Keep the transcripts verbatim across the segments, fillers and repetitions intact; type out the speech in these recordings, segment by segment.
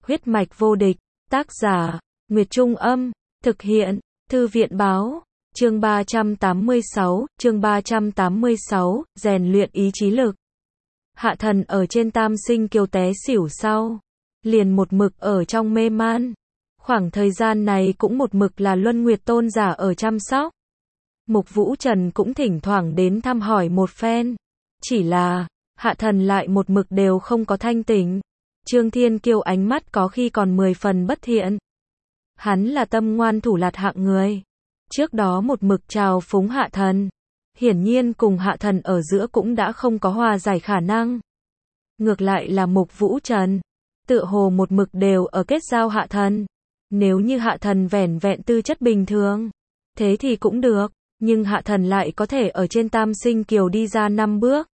Huyết mạch vô địch, tác giả, Nguyệt Trung Âm, thực hiện, Thư viện Báo, chương ba trăm tám mươi sáu, chương ba trăm tám mươi sáu, rèn luyện ý chí lực. Hạ thần ở trên tam sinh kiều té xỉu sau, liền một mực ở trong mê man. Khoảng thời gian này cũng một mực là Luân Nguyệt Tôn giả ở chăm sóc. Mục Vũ Trần cũng thỉnh thoảng đến thăm hỏi một phen. Chỉ là, hạ thần lại một mực đều không có thanh tỉnh. Trương Thiên Kiêu ánh mắt có khi còn mười phần bất thiện. Hắn là tâm ngoan thủ lạt hạng người. Trước đó một mực chào phúng hạ thần. Hiển nhiên cùng hạ thần ở giữa cũng đã không có hòa giải khả năng. Ngược lại là Mục Vũ Trần. Tựa hồ một mực đều ở kết giao hạ thần. Nếu như hạ thần vẻn vẹn tư chất bình thường. Thế thì cũng được. Nhưng hạ thần lại có thể ở trên tam sinh kiều đi ra năm bước.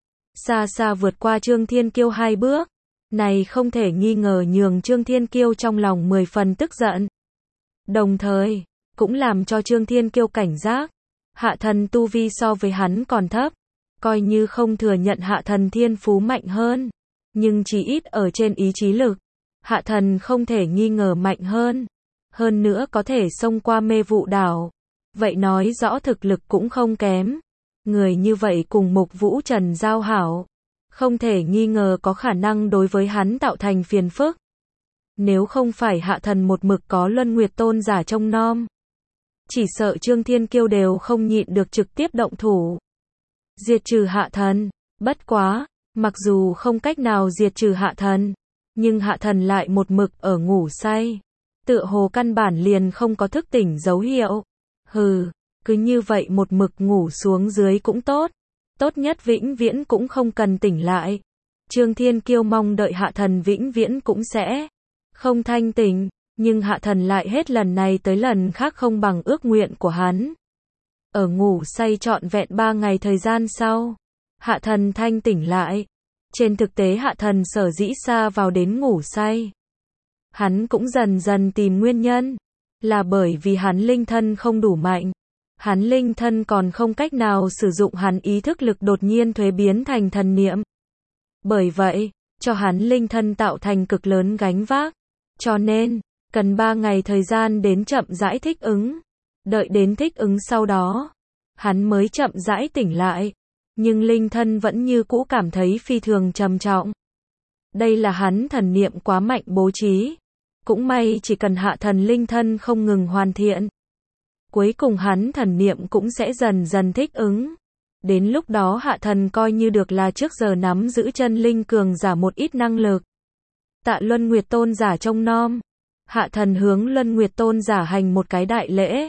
Xa xa vượt qua Trương Thiên Kiêu hai bước. Này không thể nghi ngờ nhường Trương Thiên Kiêu trong lòng mười phần tức giận. Đồng thời, cũng làm cho Trương Thiên Kiêu cảnh giác. Hạ thần tu vi so với hắn còn thấp. Coi như không thừa nhận hạ thần thiên phú mạnh hơn. Nhưng chỉ ít ở trên ý chí lực. Hạ thần không thể nghi ngờ mạnh hơn. Hơn nữa có thể xông qua mê vụ đảo. Vậy nói rõ thực lực cũng không kém. Người như vậy cùng Mục Vũ Trần giao hảo. Không thể nghi ngờ có khả năng đối với hắn tạo thành phiền phức. Nếu không phải hạ thần một mực có Luân Nguyệt Tôn giả trông nom. Chỉ sợ Trương Thiên Kiêu đều không nhịn được trực tiếp động thủ. Diệt trừ hạ thần. Bất quá, mặc dù không cách nào diệt trừ hạ thần. Nhưng hạ thần lại một mực ở ngủ say. Tựa hồ căn bản liền không có thức tỉnh dấu hiệu. Hừ, cứ như vậy một mực ngủ xuống dưới cũng tốt. Tốt nhất vĩnh viễn cũng không cần tỉnh lại. Trương Thiên Kiêu mong đợi hạ thần vĩnh viễn cũng sẽ không thanh tỉnh. Nhưng hạ thần lại hết lần này tới lần khác không bằng ước nguyện của hắn. Ở ngủ say trọn vẹn ba ngày thời gian sau. Hạ thần thanh tỉnh lại. Trên thực tế hạ thần sở dĩ xa vào đến ngủ say. Hắn cũng dần dần tìm nguyên nhân. Là bởi vì hắn linh thân không đủ mạnh. Hắn linh thân còn không cách nào sử dụng hắn ý thức lực đột nhiên thuế biến thành thần niệm. Bởi vậy, cho hắn linh thân tạo thành cực lớn gánh vác. Cho nên, cần ba ngày thời gian đến chậm rãi thích ứng. Đợi đến thích ứng sau đó, hắn mới chậm rãi tỉnh lại. Nhưng linh thân vẫn như cũ cảm thấy phi thường trầm trọng. Đây là hắn thần niệm quá mạnh bố trí. Cũng may chỉ cần hạ thần linh thân không ngừng hoàn thiện. Cuối cùng hắn thần niệm cũng sẽ dần dần thích ứng. Đến lúc đó hạ thần coi như được là trước giờ nắm giữ chân linh cường giả một ít năng lực. Tạ Luân Nguyệt Tôn giả trông nom. Hạ thần hướng Luân Nguyệt Tôn giả hành một cái đại lễ.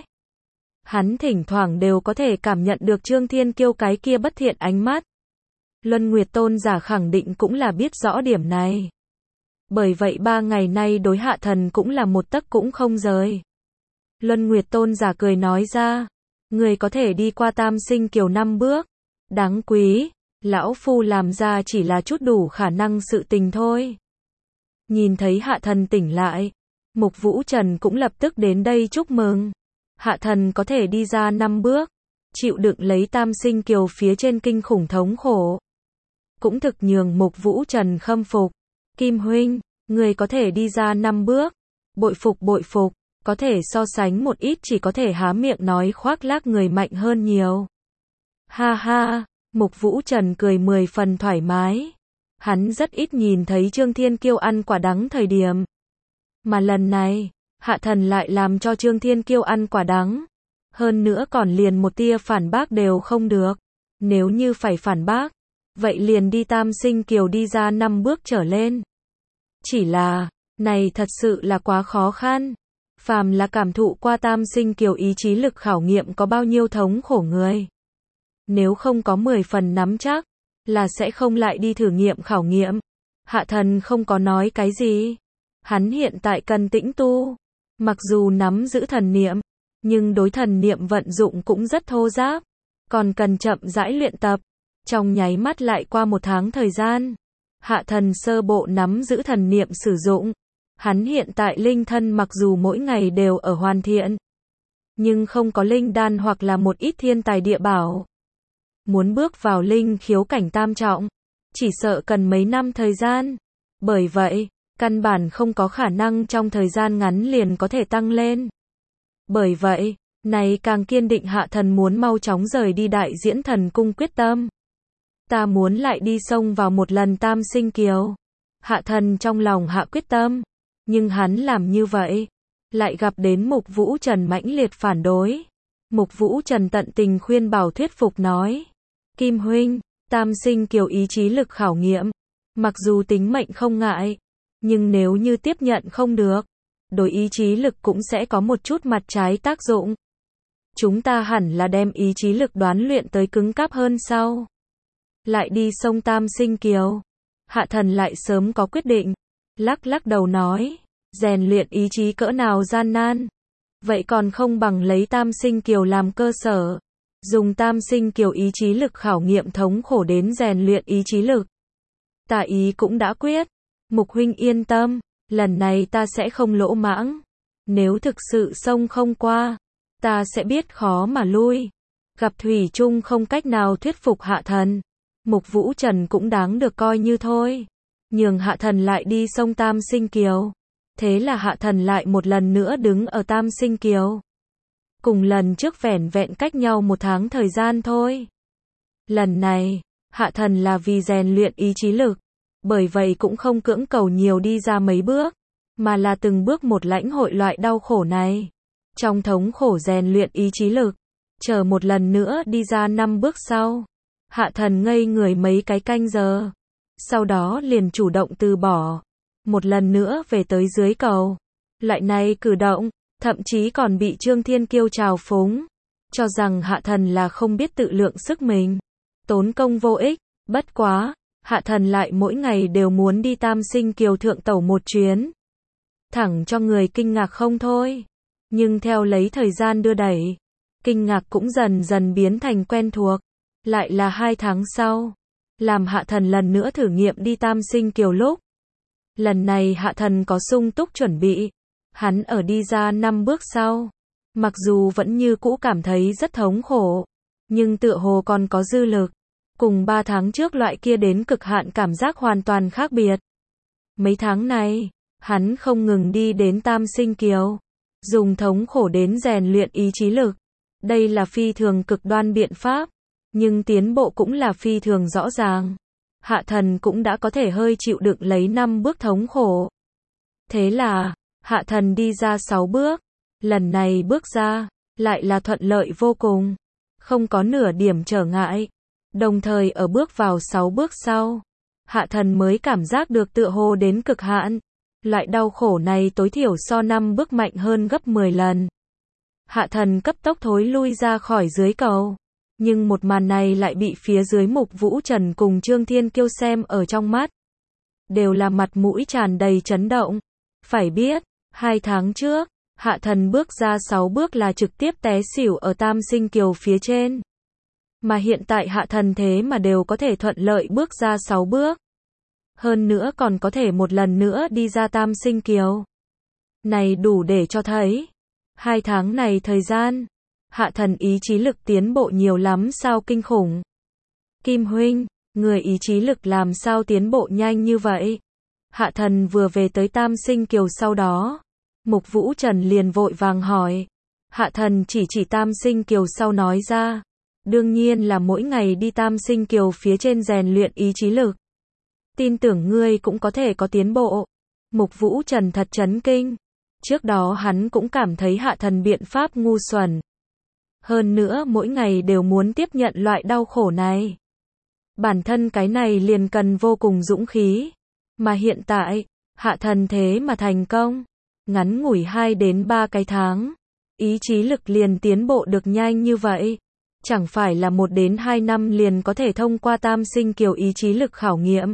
Hắn thỉnh thoảng đều có thể cảm nhận được Trương Thiên Kiêu cái kia bất thiện ánh mắt. Luân Nguyệt Tôn giả khẳng định cũng là biết rõ điểm này. Bởi vậy ba ngày nay đối hạ thần cũng là một tấc cũng không rời. Luân Nguyệt Tôn giả cười nói ra. Người có thể đi qua tam sinh kiều năm bước. Đáng quý. Lão phu làm ra chỉ là chút đủ khả năng sự tình thôi. Nhìn thấy hạ thần tỉnh lại. Mục Vũ Trần cũng lập tức đến đây chúc mừng. Hạ thần có thể đi ra năm bước. Chịu đựng lấy tam sinh kiều phía trên kinh khủng thống khổ. Cũng thực nhường Mục Vũ Trần khâm phục. Kim huynh, người có thể đi ra năm bước. Bội phục bội phục. Có thể so sánh một ít chỉ có thể há miệng nói khoác lác người mạnh hơn nhiều. Ha ha, Mục Vũ Trần cười mười phần thoải mái. Hắn rất ít nhìn thấy Trương Thiên Kiêu ăn quả đắng thời điểm. Mà lần này, hạ thần lại làm cho Trương Thiên Kiêu ăn quả đắng. Hơn nữa còn liền một tia phản bác đều không được. Nếu như phải phản bác, vậy liền đi tam sinh kiều đi ra năm bước trở lên. Chỉ là, này thật sự là quá khó khăn. Phàm là cảm thụ qua tam sinh kiều ý chí lực khảo nghiệm có bao nhiêu thống khổ người. Nếu không có mười phần nắm chắc, là sẽ không lại đi thử nghiệm khảo nghiệm. Hạ thần không có nói cái gì. Hắn hiện tại cần tĩnh tu. Mặc dù nắm giữ thần niệm, nhưng đối thần niệm vận dụng cũng rất thô ráp. Còn cần chậm rãi luyện tập. Trong nháy mắt lại qua một tháng thời gian. Hạ thần sơ bộ nắm giữ thần niệm sử dụng. Hắn hiện tại linh thân mặc dù mỗi ngày đều ở hoàn thiện. Nhưng không có linh đan hoặc là một ít thiên tài địa bảo. Muốn bước vào linh khiếu cảnh tam trọng. Chỉ sợ cần mấy năm thời gian. Bởi vậy, căn bản không có khả năng trong thời gian ngắn liền có thể tăng lên. Bởi vậy, này càng kiên định Hạ Thần muốn mau chóng rời đi Đại Diễn Thần Cung quyết tâm. Ta muốn lại đi xông vào một lần Tam Sinh Kiều. Hạ Thần trong lòng hạ quyết tâm, nhưng hắn làm như vậy, lại gặp đến Mục Vũ Trần mãnh liệt phản đối. Mục Vũ Trần tận tình khuyên bảo thuyết phục nói, Kim huynh, Tam Sinh Kiều ý chí lực khảo nghiệm, mặc dù tính mệnh không ngại, nhưng nếu như tiếp nhận không được, đối ý chí lực cũng sẽ có một chút mặt trái tác dụng. Chúng ta hẳn là đem ý chí lực đoán luyện tới cứng cáp hơn sau. Lại đi sông Tam Sinh Kiều. Hạ Thần lại sớm có quyết định, lắc lắc đầu nói, rèn luyện ý chí cỡ nào gian nan. Vậy còn không bằng lấy Tam Sinh Kiều làm cơ sở. Dùng Tam Sinh Kiều ý chí lực khảo nghiệm thống khổ đến rèn luyện ý chí lực. Ta ý cũng đã quyết. Mục huynh yên tâm, lần này ta sẽ không lỗ mãng. Nếu thực sự xông không qua, ta sẽ biết khó mà lui. Gặp thủy chung không cách nào thuyết phục Hạ Thần. Mục Vũ Trần cũng đáng được coi như thôi. Nhường Hạ Thần lại đi sông Tam Sinh Kiều. Thế là Hạ Thần lại một lần nữa đứng ở Tam Sinh Kiều. Cùng lần trước vẻn vẹn cách nhau một tháng thời gian thôi. Lần này, Hạ Thần là vì rèn luyện ý chí lực. Bởi vậy cũng không cưỡng cầu nhiều đi ra mấy bước, mà là từng bước một lãnh hội loại đau khổ này. Trong thống khổ rèn luyện ý chí lực, chờ một lần nữa đi ra năm bước sau. Hạ Thần ngây người mấy cái canh giờ. Sau đó liền chủ động từ bỏ. Một lần nữa về tới dưới cầu. Loại này cử động, thậm chí còn bị Trương Thiên Kiêu trào phúng. Cho rằng Hạ Thần là không biết tự lượng sức mình. Tốn công vô ích, bất quá. Hạ Thần lại mỗi ngày đều muốn đi Tam Sinh Kiều thượng tẩu một chuyến. Thẳng cho người kinh ngạc không thôi. Nhưng theo lấy thời gian đưa đẩy, kinh ngạc cũng dần dần biến thành quen thuộc. Lại là hai tháng sau, làm Hạ Thần lần nữa thử nghiệm đi Tam Sinh Kiều lúc. Lần này Hạ Thần có sung túc chuẩn bị. Hắn ở đi ra năm bước sau. Mặc dù vẫn như cũ cảm thấy rất thống khổ, nhưng tựa hồ còn có dư lực. Cùng ba tháng trước loại kia đến cực hạn cảm giác hoàn toàn khác biệt. Mấy tháng này, hắn không ngừng đi đến Tam Sinh Kiều. Dùng thống khổ đến rèn luyện ý chí lực. Đây là phi thường cực đoan biện pháp. Nhưng tiến bộ cũng là phi thường rõ ràng. Hạ Thần cũng đã có thể hơi chịu đựng lấy năm bước thống khổ. Thế là, Hạ Thần đi ra sáu bước. Lần này bước ra, lại là thuận lợi vô cùng. Không có nửa điểm trở ngại. Đồng thời ở bước vào sáu bước sau, Hạ Thần mới cảm giác được tựa hồ đến cực hạn. Loại đau khổ này tối thiểu so năm bước mạnh hơn gấp mười lần. Hạ Thần cấp tốc thối lui ra khỏi dưới cầu. Nhưng một màn này lại bị phía dưới Mục Vũ Trần cùng Trương Thiên Kiêu xem ở trong mắt. Đều là mặt mũi tràn đầy chấn động. Phải biết, hai tháng trước, Hạ Thần bước ra sáu bước là trực tiếp té xỉu ở Tam Sinh Kiều phía trên. Mà hiện tại Hạ Thần thế mà đều có thể thuận lợi bước ra sáu bước. Hơn nữa còn có thể một lần nữa đi ra Tam Sinh Kiều. Này đủ để cho thấy. Hai tháng này thời gian, Hạ Thần ý chí lực tiến bộ nhiều lắm sao kinh khủng. Kim huynh, người ý chí lực làm sao tiến bộ nhanh như vậy? Hạ Thần vừa về tới Tam Sinh Kiều sau đó. Mục Vũ Trần liền vội vàng hỏi. Hạ Thần chỉ chỉ Tam Sinh Kiều sau nói ra. Đương nhiên là mỗi ngày đi Tam Sinh Kiều phía trên rèn luyện ý chí lực. Tin tưởng ngươi cũng có thể có tiến bộ. Mục Vũ Trần thật chấn kinh. Trước đó hắn cũng cảm thấy Hạ Thần biện pháp ngu xuẩn. Hơn nữa mỗi ngày đều muốn tiếp nhận loại đau khổ này. Bản thân cái này liền cần vô cùng dũng khí. Mà hiện tại, Hạ Thần thế mà thành công. Ngắn ngủi hai đến ba cái tháng. Ý chí lực liền tiến bộ được nhanh như vậy. Chẳng phải là một đến hai năm liền có thể thông qua Tam Sinh Kiều ý chí lực khảo nghiệm.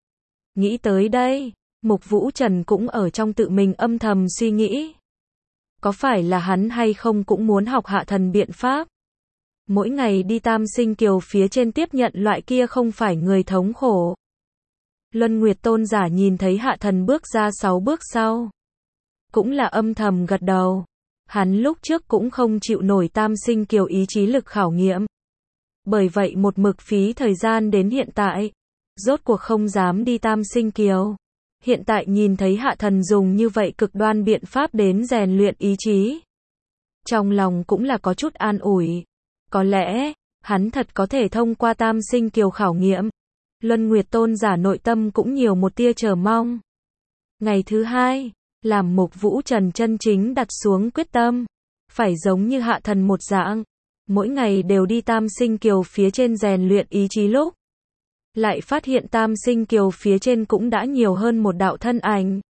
Nghĩ tới đây, Mục Vũ Trần cũng ở trong tự mình âm thầm suy nghĩ. Có phải là hắn hay không cũng muốn học Hạ Thần biện pháp? Mỗi ngày đi Tam Sinh Kiều phía trên tiếp nhận loại kia không phải người thống khổ. Luân Nguyệt Tôn giả nhìn thấy Hạ Thần bước ra sáu bước sau. Cũng là âm thầm gật đầu. Hắn lúc trước cũng không chịu nổi Tam Sinh Kiều ý chí lực khảo nghiệm. Bởi vậy một mực phí thời gian đến hiện tại. Rốt cuộc không dám đi Tam Sinh Kiều. Hiện tại nhìn thấy hạ thần dùng như vậy cực đoan biện pháp đến rèn luyện ý chí. Trong lòng cũng là có chút an ủi. Có lẽ, hắn thật có thể thông qua tam sinh kiều khảo nghiệm. Luân Nguyệt tôn giả nội tâm cũng nhiều một tia chờ mong. Ngày thứ hai, làm Mục Vũ Trần chân chính đặt xuống quyết tâm. Phải giống như hạ thần một dạng. Mỗi ngày đều đi tam sinh kiều phía trên rèn luyện ý chí lúc. Lại phát hiện tam sinh kiều phía trên cũng đã nhiều hơn một đạo thân ảnh.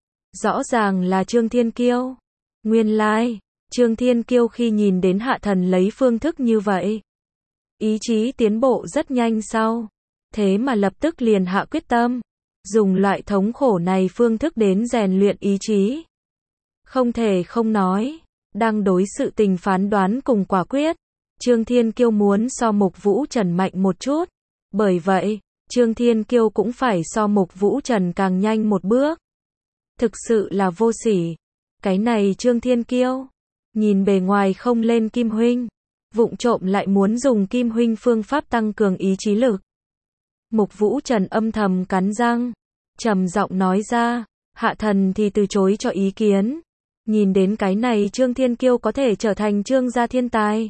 Rõ ràng là Trương Thiên Kiêu. Nguyên lai, Trương Thiên Kiêu khi nhìn đến hạ thần lấy phương thức như vậy. Ý chí tiến bộ rất nhanh sau. Thế mà lập tức liền hạ quyết tâm. Dùng loại thống khổ này phương thức đến rèn luyện ý chí. Không thể không nói. Đang đối sự tình phán đoán cùng quả quyết. Trương Thiên Kiêu muốn so Mục Vũ Trần mạnh một chút. Bởi vậy, Trương Thiên Kiêu cũng phải so Mục Vũ Trần càng nhanh một bước. Thực sự là vô sỉ. Cái này Trương Thiên Kiêu. Nhìn bề ngoài không lên Kim Huynh. Vụng trộm lại muốn dùng Kim Huynh phương pháp tăng cường ý chí lực. Mục Vũ Trần âm thầm cắn răng. Trầm giọng nói ra. Hạ thần thì từ chối cho ý kiến. Nhìn đến cái này Trương Thiên Kiêu có thể trở thành Trương gia thiên tài.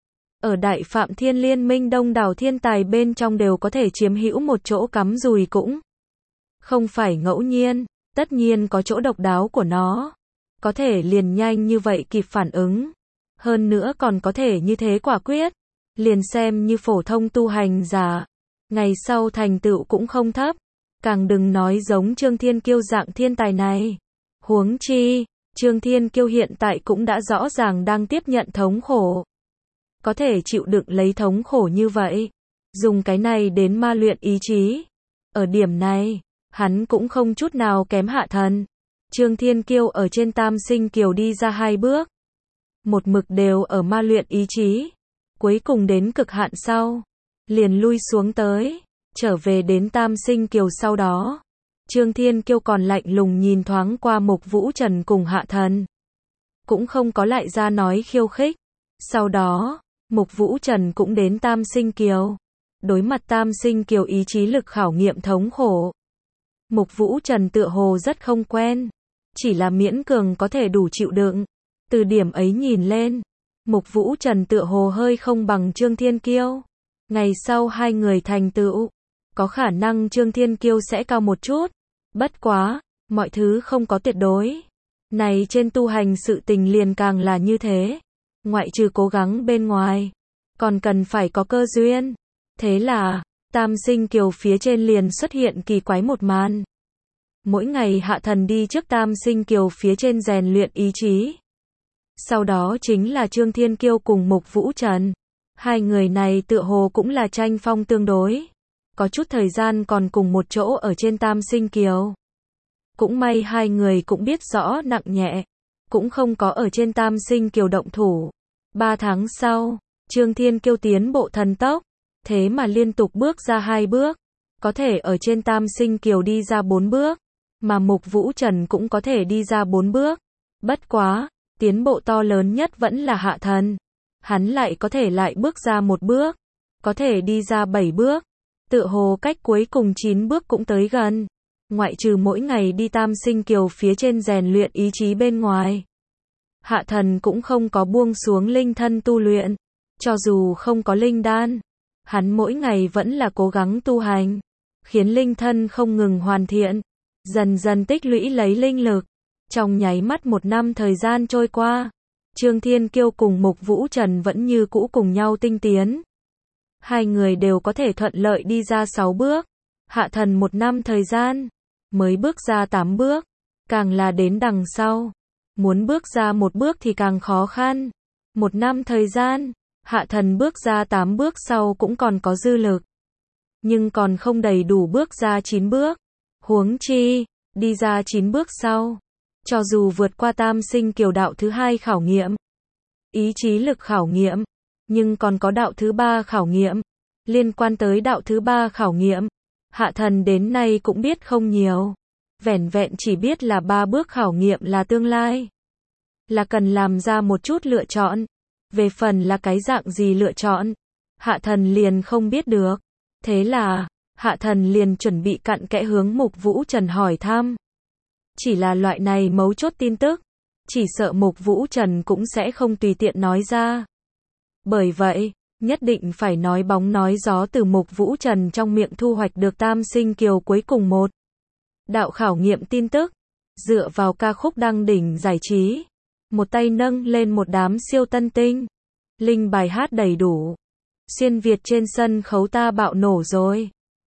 Ở Đại Phạm Thiên Liên Minh đông đảo thiên tài bên trong đều có thể chiếm hữu một chỗ cắm rùi cũng không phải ngẫu nhiên, tất nhiên có chỗ độc đáo của nó. Có thể liền nhanh như vậy kịp phản ứng. Hơn nữa còn có thể như thế quả quyết. Liền xem như phổ thông tu hành giả. Ngày sau thành tựu cũng không thấp. Càng đừng nói giống Trương Thiên Kiêu dạng thiên tài này. Huống chi, Trương Thiên Kiêu hiện tại cũng đã rõ ràng đang tiếp nhận thống khổ. Có thể chịu đựng lấy thống khổ như vậy. Dùng cái này đến ma luyện ý chí. Ở điểm này, hắn cũng không chút nào kém hạ thần. Trương Thiên Kiêu ở trên tam sinh kiều đi ra hai bước. Một mực đều ở ma luyện ý chí. Cuối cùng đến cực hạn sau. Liền lui xuống tới. Trở về đến tam sinh kiều sau đó. Trương Thiên Kiêu còn lạnh lùng nhìn thoáng qua Mục Vũ Trần cùng hạ thần. Cũng không có lại ra nói khiêu khích. Sau đó, Mục Vũ Trần cũng đến tam sinh kiều. Đối mặt tam sinh kiều ý chí lực khảo nghiệm thống khổ. Mục Vũ Trần tựa hồ rất không quen. Chỉ là miễn cường có thể đủ chịu đựng. Từ điểm ấy nhìn lên. Mục Vũ Trần tựa hồ hơi không bằng Trương Thiên Kiêu. Ngày sau hai người thành tựu. Có khả năng Trương Thiên Kiêu sẽ cao một chút. Bất quá, mọi thứ không có tuyệt đối. Này trên tu hành sự tình liền càng là như thế. Ngoại trừ cố gắng bên ngoài. Còn cần phải có cơ duyên. Thế là, tam sinh kiều phía trên liền xuất hiện kỳ quái một màn. Mỗi ngày hạ thần đi trước tam sinh kiều phía trên rèn luyện ý chí. Sau đó chính là Trương Thiên Kiêu cùng Mục Vũ Trần. Hai người này tựa hồ cũng là tranh phong tương đối. Có chút thời gian còn cùng một chỗ ở trên tam sinh kiều. Cũng may hai người cũng biết rõ nặng nhẹ. Cũng không có ở trên tam sinh kiều động thủ. Ba tháng sau, Trương Thiên Kiêu tiến bộ thần tốc. Thế mà liên tục bước ra hai bước. Có thể ở trên tam sinh kiều đi ra bốn bước. Mà Mục Vũ Trần cũng có thể đi ra bốn bước. Bất quá, tiến bộ to lớn nhất vẫn là hạ thần. Hắn lại có thể lại bước ra một bước. Có thể đi ra bảy bước. Tựa hồ cách cuối cùng chín bước cũng tới gần. Ngoại trừ mỗi ngày đi tam sinh kiều phía trên rèn luyện ý chí bên ngoài. Hạ thần cũng không có buông xuống linh thân tu luyện. Cho dù không có linh đan. Hắn mỗi ngày vẫn là cố gắng tu hành. Khiến linh thân không ngừng hoàn thiện. Dần dần tích lũy lấy linh lực. Trong nháy mắt một năm thời gian trôi qua. Trương Thiên Kiêu cùng Mục Vũ Trần vẫn như cũ cùng nhau tinh tiến. Hai người đều có thể thuận lợi đi ra sáu bước. Hạ thần một năm thời gian. Mới bước ra tám bước. Càng là đến đằng sau. Muốn bước ra một bước thì càng khó khăn. Một năm thời gian. Hạ thần bước ra tám bước sau cũng còn có dư lực. Nhưng còn không đầy đủ bước ra chín bước. Huống chi, đi ra chín bước sau. Cho dù vượt qua tam sinh kiều đạo thứ hai khảo nghiệm. Ý chí lực khảo nghiệm. Nhưng còn có đạo thứ ba khảo nghiệm. Liên quan tới đạo thứ ba khảo nghiệm. Hạ thần đến nay cũng biết không nhiều. Vẻn vẹn chỉ biết là ba bước khảo nghiệm là tương lai. Là cần làm ra một chút lựa chọn. Về phần là cái dạng gì lựa chọn. Hạ thần liền không biết được. Thế là, Hạ Thần liền chuẩn bị cặn kẽ hướng Mục Vũ Trần hỏi thăm. Chỉ là loại này mấu chốt tin tức, chỉ sợ Mục Vũ Trần cũng sẽ không tùy tiện nói ra. Bởi vậy, nhất định phải nói bóng nói gió từ Mục Vũ Trần trong miệng thu hoạch được Tam Sinh Kiều cuối cùng một đạo khảo nghiệm tin tức, dựa vào ca khúc đăng đỉnh giải trí, một tay nâng lên một đám siêu tân tinh, linh bài hát đầy đủ. Xuyên Việt trên sân khấu ta bạo nổ rồi.